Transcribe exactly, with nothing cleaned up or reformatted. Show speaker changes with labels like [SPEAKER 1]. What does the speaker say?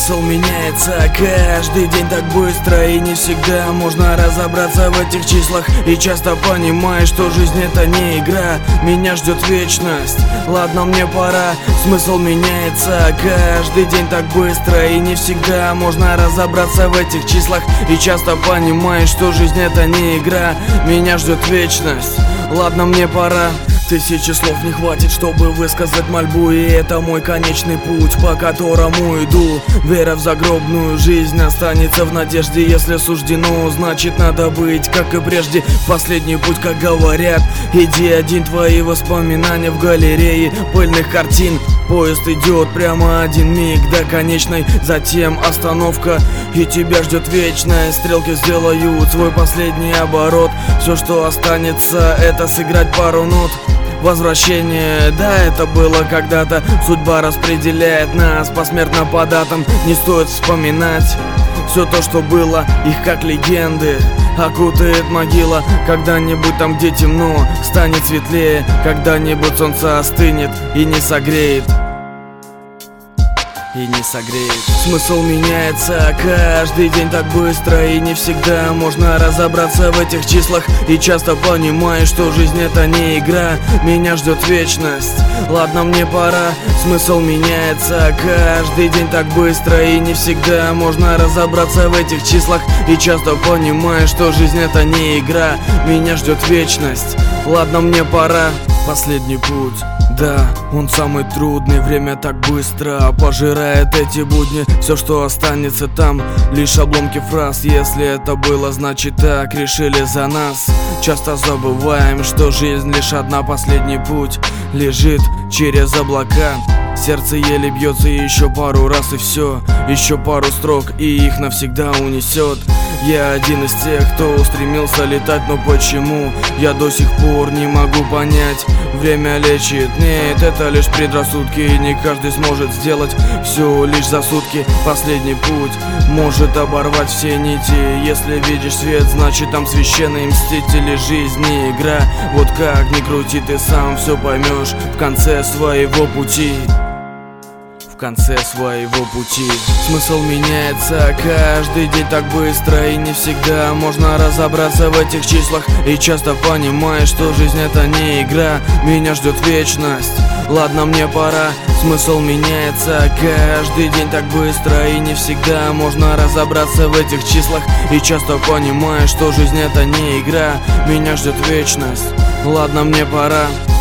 [SPEAKER 1] Смысл меняется каждый день так быстро, и не всегда можно разобраться в этих числах. И часто понимаешь, что жизнь это не игра, меня ждет вечность, ладно, мне пора. Смысл меняется каждый день так быстро, и не всегда можно разобраться в этих числах. И часто понимаешь, что жизнь это не игра, меня ждет вечность, ладно, мне пора. Тысячи слов не хватит, чтобы высказать мольбу, и это мой конечный путь, по которому иду. Вера в загробную жизнь останется в надежде. Если суждено, значит надо быть, как и прежде. Последний путь, как говорят, иди один, твои воспоминания в галерее пыльных картин. Поезд идет прямо один миг до конечной, затем остановка, и тебя ждет вечность. Стрелки сделают свой последний оборот, все, что останется, это сыграть пару нот. Возвращение, да, это было когда-то. Судьба распределяет нас посмертно по датам. Не стоит вспоминать все то, что было, их как легенды окутает могила. Когда-нибудь там, где темно, станет светлее. Когда-нибудь солнце остынет и не согреет. И не согреет. Смысл меняется каждый день так быстро, и не всегда можно разобраться в этих числах. И часто понимаешь, что жизнь это не игра, меня ждет вечность, ладно, мне пора. Смысл меняется каждый день так быстро, и не всегда можно разобраться в этих числах. И часто понимаешь, что жизнь это не игра, меня ждет вечность, ладно, мне пора. Последний путь, да, он самый трудный. Время так быстро пожирает эти будни. Все, что останется там, лишь обломки фраз. Если это было, значит так решили за нас. Часто забываем, что жизнь лишь одна. Последний путь лежит через облака. Сердце еле бьется еще пару раз, и все. Еще пару строк, и их навсегда унесет. Я один из тех, кто устремился летать, но почему я до сих пор не могу понять. Время лечит, нет, это лишь предрассудки, и не каждый сможет сделать все лишь за сутки. Последний путь может оборвать все нити. Если видишь свет, значит там священные мстители. Жизнь не игра, вот как ни крути, ты сам все поймешь в конце своего пути. В конце своего пути. Смысл меняется каждый день так быстро, и не всегда можно разобраться в этих числах. И часто понимаешь, что жизнь это не игра, меня ждет вечность, ладно, мне пора. Смысл меняется каждый день так быстро, и не всегда можно разобраться в этих числах. И часто понимаешь, что жизнь это не игра, меня ждет вечность, ладно, мне пора.